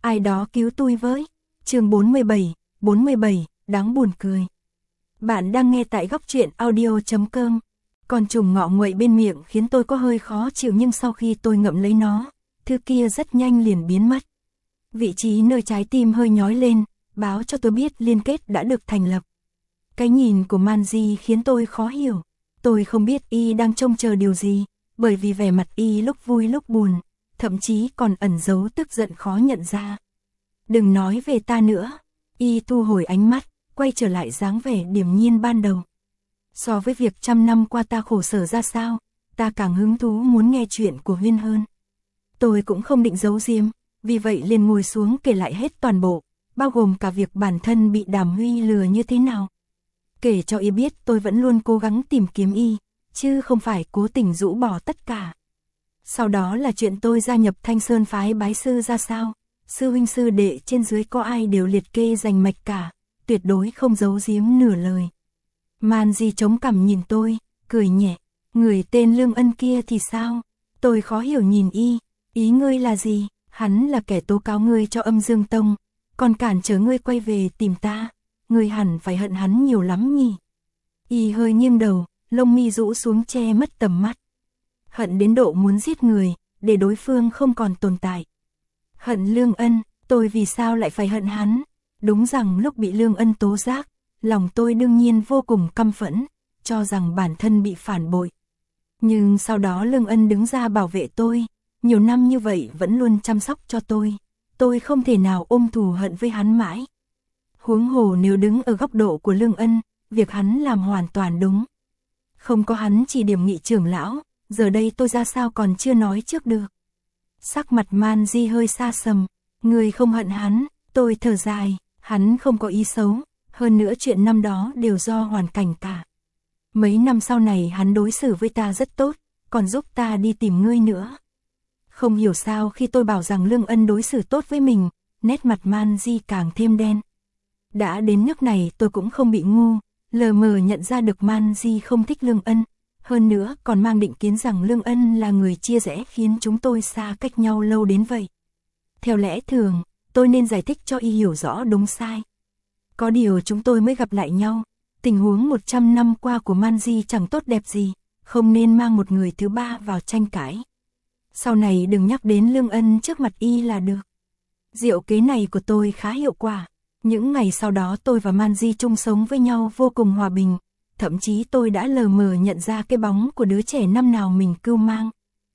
ai đó cứu tôi với. Chương 47, đáng buồn cười. Bạn đang nghe tại góc truyện audio.com. Con trùng ngọ nguậy bên miệng khiến tôi có hơi khó chịu, nhưng sau khi tôi ngậm lấy nó, thứ kia rất nhanh liền biến mất. Vị trí nơi trái tim hơi nhói lên, báo cho tôi biết liên kết đã được thành lập. Cái nhìn của Manji khiến tôi khó hiểu. Tôi không biết y đang trông chờ điều gì, bởi vì vẻ mặt y lúc vui lúc buồn, thậm chí còn ẩn giấu tức giận khó nhận ra. Đừng nói về ta nữa. Y thu hồi ánh mắt, quay trở lại dáng vẻ điềm nhiên ban đầu. So với việc 100 năm qua ta khổ sở ra sao, ta càng hứng thú muốn nghe chuyện của Huyên hơn. Tôi cũng không định giấu giếm, vì vậy liền ngồi xuống kể lại hết toàn bộ, bao gồm cả việc bản thân bị Đàm Huy lừa như thế nào. Kể cho y biết tôi vẫn luôn cố gắng tìm kiếm y, chứ không phải cố tình rũ bỏ tất cả. Sau đó là chuyện tôi gia nhập Thanh Sơn phái bái sư ra sao, sư huynh sư đệ trên dưới có ai đều liệt kê rành mạch cả, tuyệt đối không giấu giếm nửa lời. Manji chống cằm nhìn tôi, cười nhẹ, người tên Lương Ân kia thì sao? Tôi khó hiểu nhìn y, ý ngươi là gì? Hắn là kẻ tố cáo ngươi cho Âm Dương Tông, còn cản trở ngươi quay về tìm ta, ngươi hẳn phải hận hắn nhiều lắm nhỉ? Y hơi nghiêng đầu, lông mi rũ xuống che mất tầm mắt. Hận đến độ muốn giết người, để đối phương không còn tồn tại. Hận Lương Ân, tôi vì sao lại phải hận hắn? Đúng rằng lúc bị Lương Ân tố giác, lòng tôi đương nhiên vô cùng căm phẫn, cho rằng bản thân bị phản bội. Nhưng sau đó Lương Ân đứng ra bảo vệ tôi, nhiều năm như vậy vẫn luôn chăm sóc cho tôi không thể nào ôm thù hận với hắn mãi. Huống hồ nếu đứng ở góc độ của Lương Ân, việc hắn làm hoàn toàn đúng. Không có hắn chỉ điểm nghị trưởng lão, giờ đây tôi ra sao còn chưa nói trước được. Sắc mặt Manji hơi xa sầm, người không hận hắn, tôi thở dài, hắn không có ý xấu, hơn nữa chuyện năm đó đều do hoàn cảnh cả. Mấy năm sau này hắn đối xử với ta rất tốt, còn giúp ta đi tìm ngươi nữa. Không hiểu sao khi tôi bảo rằng Lương Ân đối xử tốt với mình, nét mặt Manji càng thêm đen. Đã đến nước này tôi cũng không bị ngu, lờ mờ nhận ra được Manji không thích Lương Ân, hơn nữa còn mang định kiến rằng Lương Ân là người chia rẽ khiến chúng tôi xa cách nhau lâu đến vậy. Theo lẽ thường, tôi nên giải thích cho y hiểu rõ đúng sai. Có điều chúng tôi mới gặp lại nhau, tình huống 100 năm qua của Manji chẳng tốt đẹp gì, không nên mang một người thứ ba vào tranh cãi. Sau này đừng nhắc đến Lương Ân trước mặt y là được. Diệu kế này của tôi khá hiệu quả. Những ngày sau đó tôi và Manji chung sống với nhau vô cùng hòa bình, thậm chí tôi đã lờ mờ nhận ra cái bóng của đứa trẻ năm nào mình cưu mang.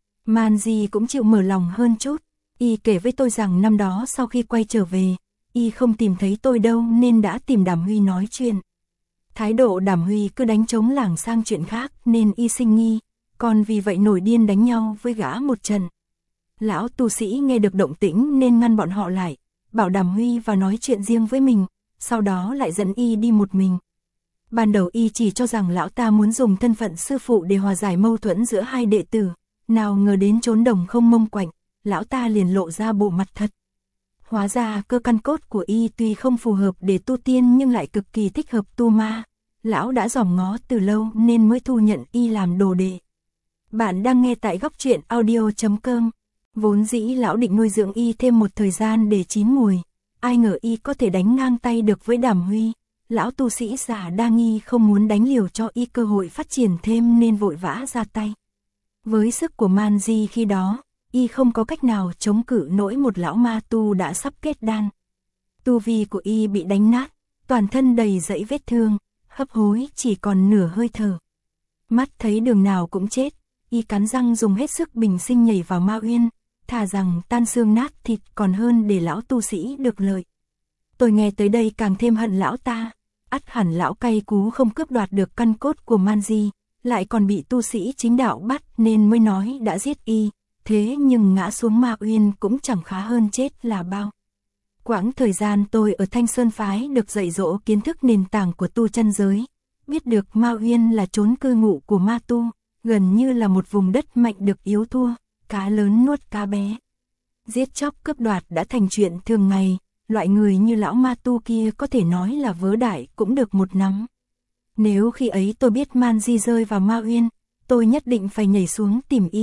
Manji cũng chịu mở lòng hơn chút, y kể với tôi rằng năm đó sau khi quay trở về, y không tìm thấy tôi đâu nên đã tìm Đàm Huy nói chuyện. Thái độ Đàm Huy cứ đánh trống lảng sang chuyện khác nên y sinh nghi, còn vì vậy nổi điên đánh nhau với gã một trận. Lão tu sĩ nghe được động tĩnh nên ngăn bọn họ lại, bảo Đàm Huy vào nói chuyện riêng với mình, sau đó lại dẫn y đi một mình. Ban đầu y chỉ cho rằng lão ta muốn dùng thân phận sư phụ để hòa giải mâu thuẫn giữa hai đệ tử, nào ngờ đến chốn đồng không mông quạnh, lão ta liền lộ ra bộ mặt thật. Hóa ra cơ căn cốt của y tuy không phù hợp để tu tiên nhưng lại cực kỳ thích hợp tu ma, lão đã dòm ngó từ lâu nên mới thu nhận y làm đồ đệ. Bạn đang nghe tại góc truyện audio.com. Vốn dĩ lão định nuôi dưỡng y thêm một thời gian để chín mùi, ai ngờ y có thể đánh ngang tay được với Đàm Huy. Lão tu sĩ giả đa nghi không muốn đánh liều cho y cơ hội phát triển thêm nên vội vã ra tay. Với sức của Manji khi đó, y không có cách nào chống cự nổi một lão ma tu đã sắp kết đan. Tu vi của y bị đánh nát, toàn thân đầy dẫy vết thương, hấp hối chỉ còn nửa hơi thở. Mắt thấy đường nào cũng chết, y cắn răng dùng hết sức bình sinh nhảy vào ma uyên, thà rằng tan xương nát thịt còn hơn để lão tu sĩ được lợi. Tôi nghe tới đây càng thêm hận lão ta, ắt hẳn lão cay cú không cướp đoạt được căn cốt của Manji, lại còn bị tu sĩ chính đạo bắt nên mới nói đã giết y, thế nhưng ngã xuống ma uyên cũng chẳng khá hơn chết là bao. Quãng thời gian tôi ở Thanh Sơn phái được dạy dỗ kiến thức nền tảng của tu chân giới, biết được ma uyên là chốn cư ngụ của ma tu, gần như là một vùng đất mạnh được yếu thua, cá lớn nuốt cá bé. Giết chóc cướp đoạt đã thành chuyện thường ngày, loại người như lão ma tu kia có thể nói là vớ đại cũng được một nắm. Nếu khi ấy tôi biết Manji rơi vào ma uyên, tôi nhất định phải nhảy xuống tìm y,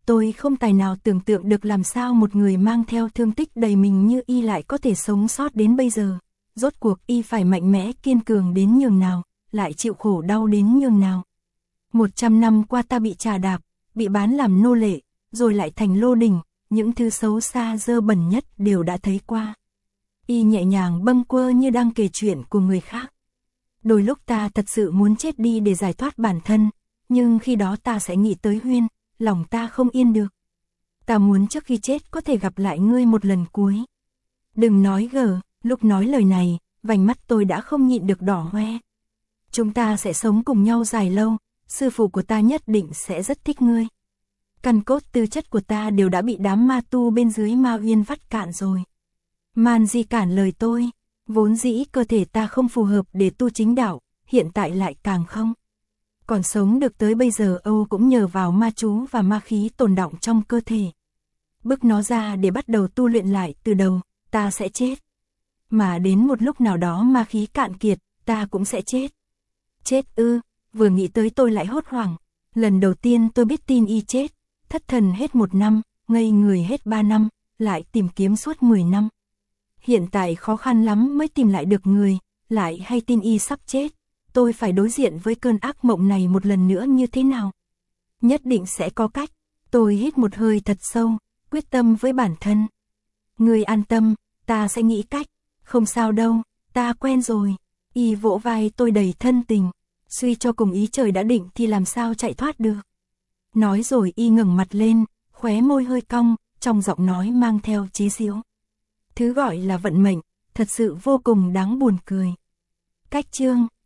tôi không tài nào tưởng tượng được làm sao một người mang theo thương tích đầy mình như y lại có thể sống sót đến bây giờ. Rốt cuộc y phải mạnh mẽ kiên cường đến nhường nào, lại chịu khổ đau đến nhường nào. 100 năm qua ta bị trà đạp, bị bán làm nô lệ, rồi lại thành lô đỉnh, những thứ xấu xa dơ bẩn nhất đều đã thấy qua. Y nhẹ nhàng bâng quơ như đang kể chuyện của người khác. Đôi lúc ta thật sự muốn chết đi để giải thoát bản thân, nhưng khi đó ta sẽ nghĩ tới Huyên, lòng ta không yên được. Ta muốn trước khi chết có thể gặp lại ngươi một lần cuối. Đừng nói gở, lúc nói lời này, vành mắt tôi đã không nhịn được đỏ hoe. Chúng ta sẽ sống cùng nhau dài lâu, sư phụ của ta nhất định sẽ rất thích ngươi. Căn cốt tư chất của ta đều đã bị đám ma tu bên dưới Ma Uyên vắt cạn rồi. Man Di cản lời tôi, vốn dĩ cơ thể ta không phù hợp để tu chính đạo, hiện tại lại càng không. Còn sống được tới bây giờ Âu cũng nhờ vào ma chú và ma khí tồn đọng trong cơ thể. Bức nó ra để bắt đầu tu luyện lại từ đầu, ta sẽ chết. Mà đến một lúc nào đó ma khí cạn kiệt, ta cũng sẽ chết. Chết ư, vừa nghĩ tới tôi lại hốt hoảng. Lần đầu tiên tôi biết tin y chết, thất thần hết 1 năm, ngây người hết 3 năm, lại tìm kiếm suốt 10 năm. Hiện tại khó khăn lắm mới tìm lại được người, lại hay tin y sắp chết. Tôi phải đối diện với cơn ác mộng này một lần nữa như thế nào? Nhất định sẽ có cách. Tôi hít một hơi thật sâu, quyết tâm với bản thân. Ngươi an tâm, ta sẽ nghĩ cách. Không sao đâu, ta quen rồi. Y vỗ vai tôi đầy thân tình. Suy cho cùng ý trời đã định thì làm sao chạy thoát được. Nói rồi y ngẩng mặt lên, khóe môi hơi cong, trong giọng nói mang theo chí giễu. Thứ gọi là vận mệnh, thật sự vô cùng đáng buồn cười. Cách chương